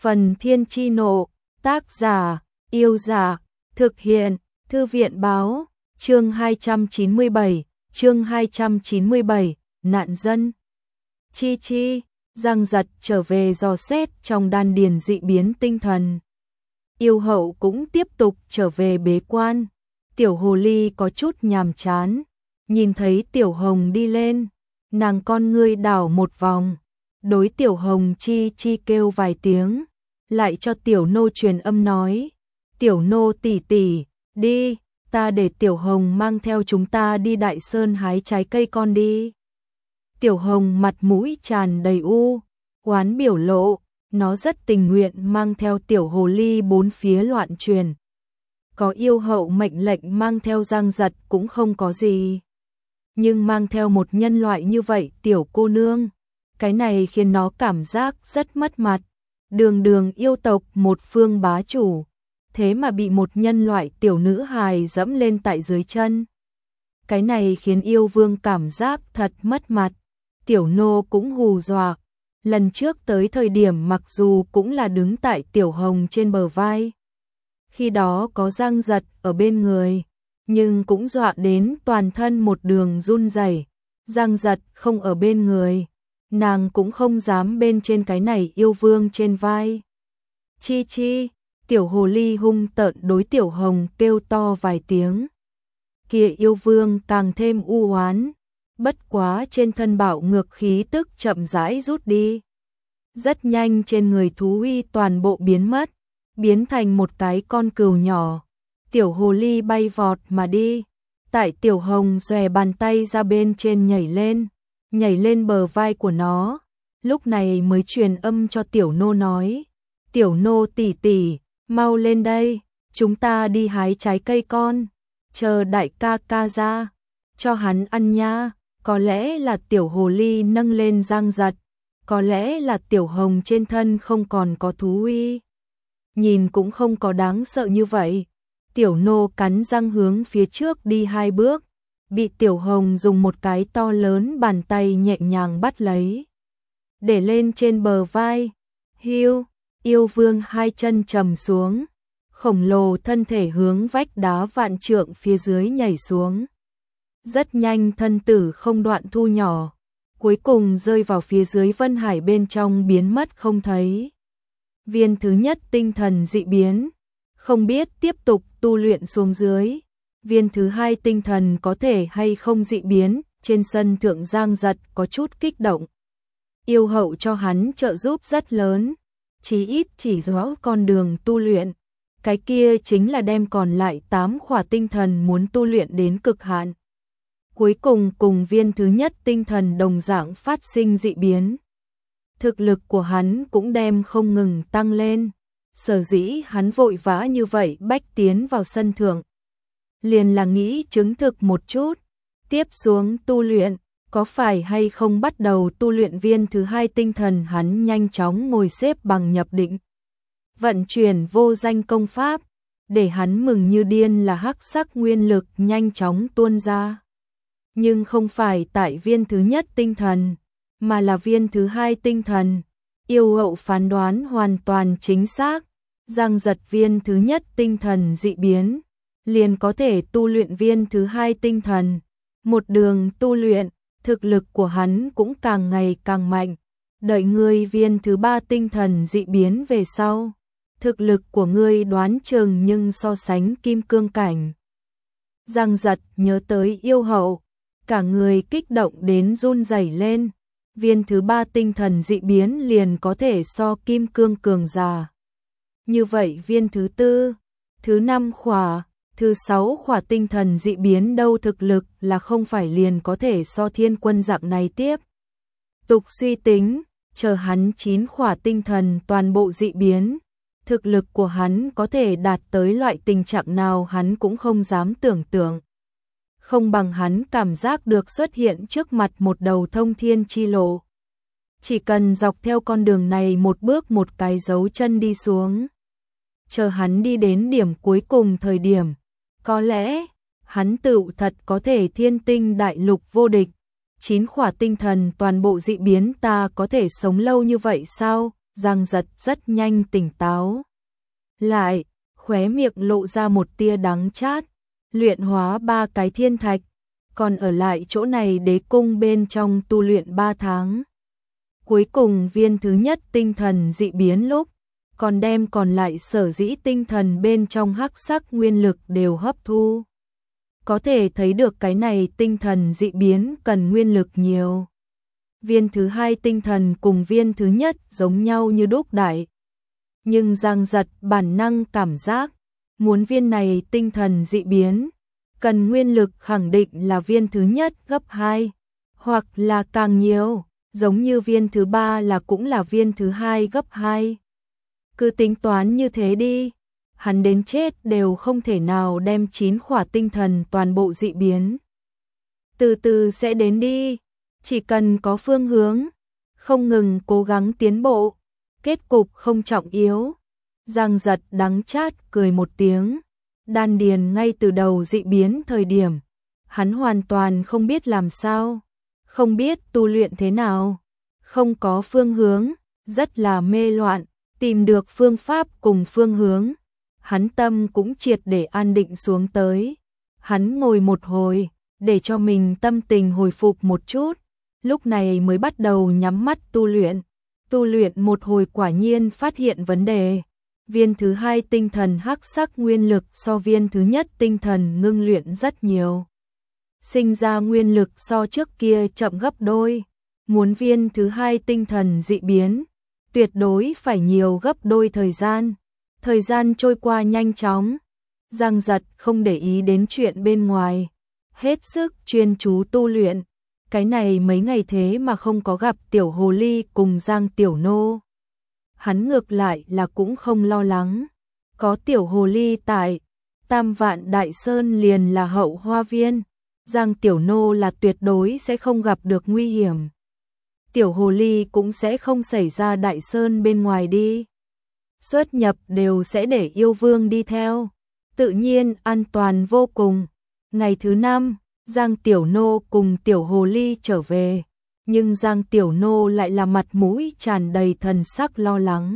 Phần Thiên Chi Nộ, tác giả, Yêu Dạ, thực hiện, Thư viện Báo, chương 297, nạn dân. Chi Chi, Giang Giật trở về dò xét trong đan điền dị biến tinh thần. Yêu Hậu cũng tiếp tục trở về bế quan. Tiểu Hồ Ly có chút nhàm chán, nhìn thấy Tiểu Hồng đi lên, nàng con ngươi đảo một vòng, đối Tiểu Hồng Chi Chi kêu vài tiếng, lại cho Tiểu Nô truyền âm nói, Tiểu Nô tỷ tỷ, đi, ta để Tiểu Hồng mang theo chúng ta đi Đại Sơn hái trái cây con đi. Tiểu Hồng mặt mũi tràn đầy oán biểu lộ, nó rất tình nguyện mang theo Tiểu Hồ Ly bốn phía loạn truyền. Có Yêu Hậu mệnh lệnh mang theo Giang Giật cũng không có gì. Nhưng mang theo một nhân loại như vậy tiểu cô nương, cái này khiến nó cảm giác rất mất mặt. Đường đường yêu tộc một phương bá chủ, thế mà bị một nhân loại tiểu nữ hài dẫm lên tại dưới chân. Cái này khiến yêu vương cảm giác thật mất mặt. Tiểu Nô cũng hù dọa. Lần trước tới thời điểm mặc dù cũng là đứng tại Tiểu Hồng trên bờ vai, khi đó có Giang Giật ở bên người, nhưng cũng dọa đến toàn thân một đường run rẩy. Giang Giật không ở bên người, nàng cũng không dám bên trên cái này yêu vương trên vai. Chi Chi, Tiểu Hồ Ly hung tợn đối Tiểu Hồng kêu to vài tiếng. Kia yêu vương càng thêm oán, bất quá trên thân bạo ngược khí tức chậm rãi rút đi. Rất nhanh trên người thú uy toàn bộ biến mất, biến thành một cái con cừu nhỏ. Tiểu Hồ Ly bay vọt mà đi, tại Tiểu Hồng xòe bàn tay ra bên trên nhảy lên bờ vai của nó, lúc này mới truyền âm cho Tiểu Nô nói, Tiểu Nô tỷ tỷ, mau lên đây, chúng ta đi hái trái cây con, chờ đại ca ca ra, cho hắn ăn nha. Có lẽ là Tiểu Hồ Ly nâng lên Giang Giật, có lẽ là Tiểu Hồng trên thân không còn có thú uy, nhìn cũng không có đáng sợ như vậy. Tiểu Nô cắn răng hướng phía trước đi 2 bước, bị Tiểu Hồng dùng một cái to lớn bàn tay nhẹ nhàng bắt lấy, để lên trên bờ vai. Hiu, yêu vương 2 chân trầm xuống, khổng lồ thân thể hướng vách đá vạn trượng phía dưới nhảy xuống. Rất nhanh thân tử không đoạn thu nhỏ, cuối cùng rơi vào phía dưới Vân Hải bên trong biến mất không thấy. Viên thứ nhất tinh thần dị biến, không biết tiếp tục tu luyện xuống dưới. Viên thứ hai tinh thần có thể hay không dị biến, trên sân thượng Giang Giật có chút kích động. Yêu Hậu cho hắn trợ giúp rất lớn, chí ít chỉ rõ con đường tu luyện. Cái kia chính là đem còn lại 8 khỏa tinh thần muốn tu luyện đến cực hạn. Cuối cùng cùng viên thứ nhất tinh thần đồng dạng phát sinh dị biến. Thực lực của hắn cũng đem không ngừng tăng lên. Sở dĩ hắn vội vã như vậy bách tiến vào sân thượng, liền là nghĩ chứng thực một chút, tiếp xuống tu luyện, có phải hay không bắt đầu tu luyện viên thứ hai tinh thần. Hắn nhanh chóng ngồi xếp bằng nhập định, vận chuyển vô danh công pháp, để hắn mừng như điên là hắc sắc nguyên lực nhanh chóng tuôn ra. Nhưng không phải tại viên thứ nhất tinh thần, mà là viên thứ hai tinh thần. Yêu Hậu phán đoán hoàn toàn chính xác, Giang Giật viên thứ nhất tinh thần dị biến, liền có thể tu luyện viên thứ hai tinh thần. Một đường tu luyện, thực lực của hắn cũng càng ngày càng mạnh. Đợi ngươi viên thứ ba tinh thần dị biến về sau, thực lực của ngươi đoán chừng nhưng so sánh kim cương cảnh. Giang Giật nhớ tới Yêu Hậu, cả người kích động đến run rẩy lên. Viên thứ ba tinh thần dị biến liền có thể so kim cương cường giả. Như vậy viên thứ tư, thứ 5 khỏa, thứ 6 khỏa tinh thần dị biến đâu, thực lực là không phải liền có thể so thiên quân dạng này tiếp. Tục suy tính, chờ hắn 9 khỏa tinh thần toàn bộ dị biến, thực lực của hắn có thể đạt tới loại tình trạng nào hắn cũng không dám tưởng tượng. Không bằng hắn cảm giác được xuất hiện trước mặt một đầu thông thiên chi lộ. Chỉ cần dọc theo con đường này một bước một cái dấu chân đi xuống. Chờ hắn đi đến điểm cuối cùng thời điểm, có lẽ hắn tựu thật có thể thiên tinh đại lục vô địch. 9 khỏa tinh thần toàn bộ dị biến, ta có thể sống lâu như vậy sao? Giang Giật rất nhanh tỉnh táo lại, khóe miệng lộ ra một tia đắng chát, luyện hóa 3 cái thiên thạch, còn ở lại chỗ này đế cung bên trong tu luyện 3 tháng. Cuối cùng viên thứ nhất tinh thần dị biến lúc, còn đem còn lại sở dĩ tinh thần bên trong hắc sắc nguyên lực đều hấp thu. Có thể thấy được cái này tinh thần dị biến cần nguyên lực nhiều. Viên thứ hai tinh thần cùng viên thứ nhất giống nhau như đúc đại. Nhưng Giang Giật bản năng cảm giác, muốn viên này tinh thần dị biến, cần nguyên lực khẳng định là viên thứ nhất gấp 2, hoặc là càng nhiều, giống như viên thứ ba là cũng là viên thứ hai gấp 2. Cứ tính toán như thế đi, hắn đến chết đều không thể nào đem 9 khỏa tinh thần toàn bộ dị biến. Từ từ sẽ đến đi, chỉ cần có phương hướng, không ngừng cố gắng tiến bộ, kết cục không trọng yếu. Giang Giật đắng chát cười một tiếng, đan điền ngay từ đầu dị biến thời điểm, hắn hoàn toàn không biết làm sao, không biết tu luyện thế nào, không có phương hướng, rất là mê loạn, tìm được phương pháp cùng phương hướng, hắn tâm cũng triệt để an định xuống tới. Hắn ngồi một hồi, để cho mình tâm tình hồi phục một chút, lúc này mới bắt đầu nhắm mắt tu luyện. Tu luyện một hồi quả nhiên phát hiện vấn đề. Viên thứ hai tinh thần hắc sắc nguyên lực so viên thứ nhất tinh thần ngưng luyện rất nhiều. Sinh ra nguyên lực so trước kia chậm gấp đôi. Muốn viên thứ hai tinh thần dị biến, tuyệt đối phải nhiều gấp đôi thời gian. Thời gian trôi qua nhanh chóng. Giang Giật không để ý đến chuyện bên ngoài, hết sức chuyên chú tu luyện. Cái này mấy ngày thế mà không có gặp tiểu hồ ly cùng Giang Tiểu Nô. Hắn ngược lại là cũng không lo lắng. Có tiểu hồ ly tại, Tam Vạn Đại Sơn liền là hậu hoa viên. Giang Tiểu Nô là tuyệt đối sẽ không gặp được nguy hiểm. Tiểu hồ ly cũng sẽ không xảy ra Đại Sơn bên ngoài đi. Xuất nhập đều sẽ để yêu vương đi theo. Tự nhiên an toàn vô cùng. Ngày thứ 5, Giang Tiểu Nô cùng Tiểu Hồ Ly trở về, nhưng Giang Tiểu Nô lại là mặt mũi tràn đầy thần sắc lo lắng.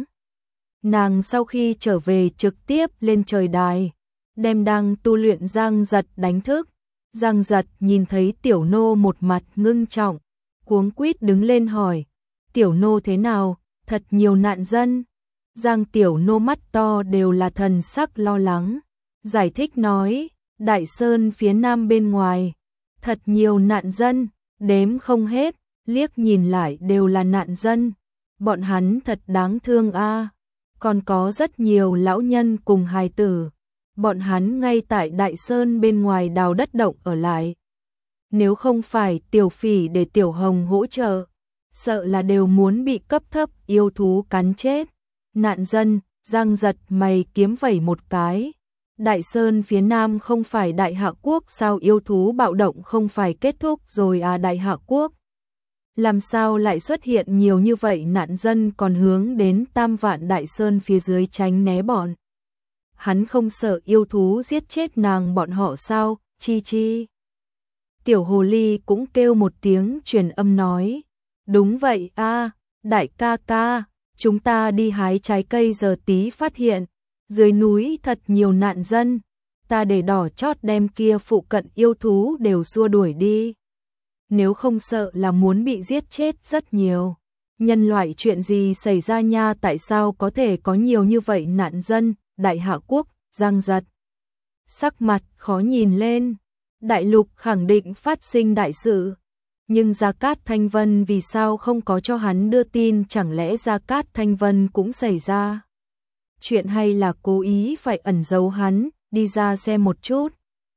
Nàng sau khi trở về trực tiếp lên trời đài, đem đang tu luyện Giang Giật đánh thức. Giang Giật nhìn thấy Tiểu Nô một mặt ngưng trọng, cuống quýt đứng lên hỏi, Tiểu Nô thế nào, thật nhiều nạn dân. Giang Tiểu Nô mắt to đều là thần sắc lo lắng, giải thích nói, Đại Sơn phía nam bên ngoài, thật nhiều nạn dân, đếm không hết, liếc nhìn lại đều là nạn dân, bọn hắn thật đáng thương a. Còn có rất nhiều lão nhân cùng hài tử, bọn hắn ngay tại Đại Sơn bên ngoài đào đất động ở lại. Nếu không phải Tiểu Phỉ để Tiểu Hồng hỗ trợ, sợ là đều muốn bị cấp thấp yêu thú cắn chết. Nạn dân, Giang Giật mày kiếm vẩy một cái. Đại Sơn phía nam không phải Đại Hạ Quốc sao, yêu thú bạo động không phải kết thúc rồi à? Đại Hạ Quốc làm sao lại xuất hiện nhiều như vậy nạn dân còn hướng đến Tam Vạn Đại Sơn phía dưới tránh né bọn. Hắn không sợ yêu thú giết chết nàng bọn họ sao? Chi chi. Tiểu hồ ly cũng kêu một tiếng truyền âm nói. Đúng vậy a, đại ca ca, chúng ta đi hái trái cây giờ tí phát hiện dưới núi thật nhiều nạn dân, ta để đỏ chót đem kia phụ cận yêu thú đều xua đuổi đi. Nếu không sợ là muốn bị giết chết rất nhiều. Nhân loại chuyện gì xảy ra nha, tại sao có thể có nhiều như vậy nạn dân? Đại Hạ Quốc, Giang Giật sắc mặt khó nhìn lên. Đại lục khẳng định phát sinh đại sự, nhưng Gia Cát Thanh Vân vì sao không có cho hắn đưa tin? Chẳng lẽ Gia Cát Thanh Vân cũng xảy ra chuyện hay là cố ý phải ẩn giấu hắn? Đi ra xem một chút.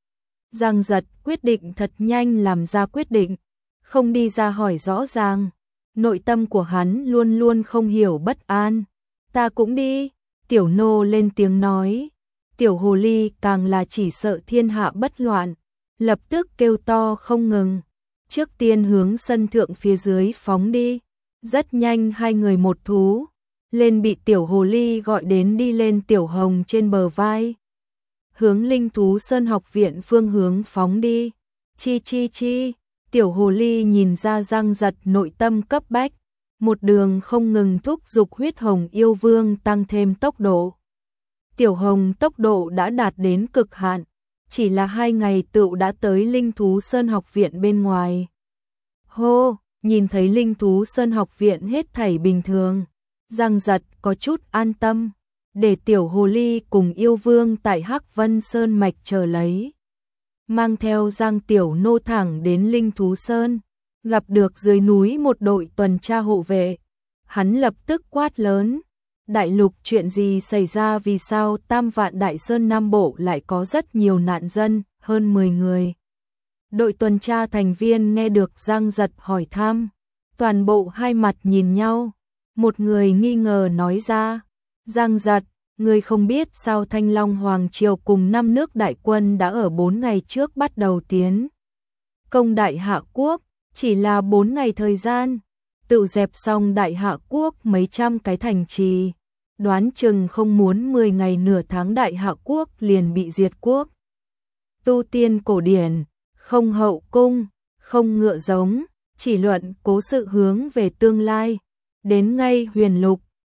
Giang Giật quyết định thật nhanh làm ra quyết định, không đi ra hỏi rõ ràng. Nội tâm của hắn luôn luôn không hiểu bất an. Ta cũng đi. Tiểu Nô lên tiếng nói. Tiểu Hồ Ly càng là chỉ sợ thiên hạ bất loạn, lập tức kêu to không ngừng. Trước tiên hướng sân thượng phía dưới phóng đi. Rất nhanh hai người một thú lên bị Tiểu Hồ Ly gọi đến, đi lên Tiểu Hồng trên bờ vai, hướng Linh Thú Sơn học viện phương hướng phóng đi. Chi chi chi. Tiểu Hồ Ly nhìn ra Giang Giật nội tâm cấp bách, một đường không ngừng thúc giục huyết hồng yêu vương tăng thêm tốc độ. Tiểu Hồng tốc độ đã đạt đến cực hạn, chỉ là 2 ngày tựu đã tới Linh Thú Sơn học viện bên ngoài. Hô, nhìn thấy Linh Thú Sơn học viện hết thảy bình thường, Giang Giật có chút an tâm, để tiểu hồ ly cùng yêu vương tại Hắc Vân Sơn mạch chờ lấy. Mang theo Giang Tiểu Nô thẳng đến Linh Thú Sơn, gặp được dưới núi một đội tuần tra hộ vệ. Hắn lập tức quát lớn, đại lục chuyện gì xảy ra, vì sao Tam Vạn Đại Sơn Nam Bộ lại có rất nhiều nạn dân, hơn 10 người. Đội tuần tra thành viên nghe được Giang Giật hỏi thăm, toàn bộ hai mặt nhìn nhau, một người nghi ngờ nói ra, Giang Giật, người không biết sao Thanh Long Hoàng Triều cùng 5 nước đại quân đã ở 4 ngày trước bắt đầu tiến công Đại Hạ Quốc, chỉ là 4 ngày thời gian, tự dẹp xong Đại Hạ Quốc mấy trăm cái thành trì, đoán chừng không muốn 10 ngày nửa tháng Đại Hạ Quốc liền bị diệt quốc. Tu tiên cổ điển, không hậu cung, không ngựa giống, chỉ luận cố sự hướng về tương lai, đến ngay huyền lục,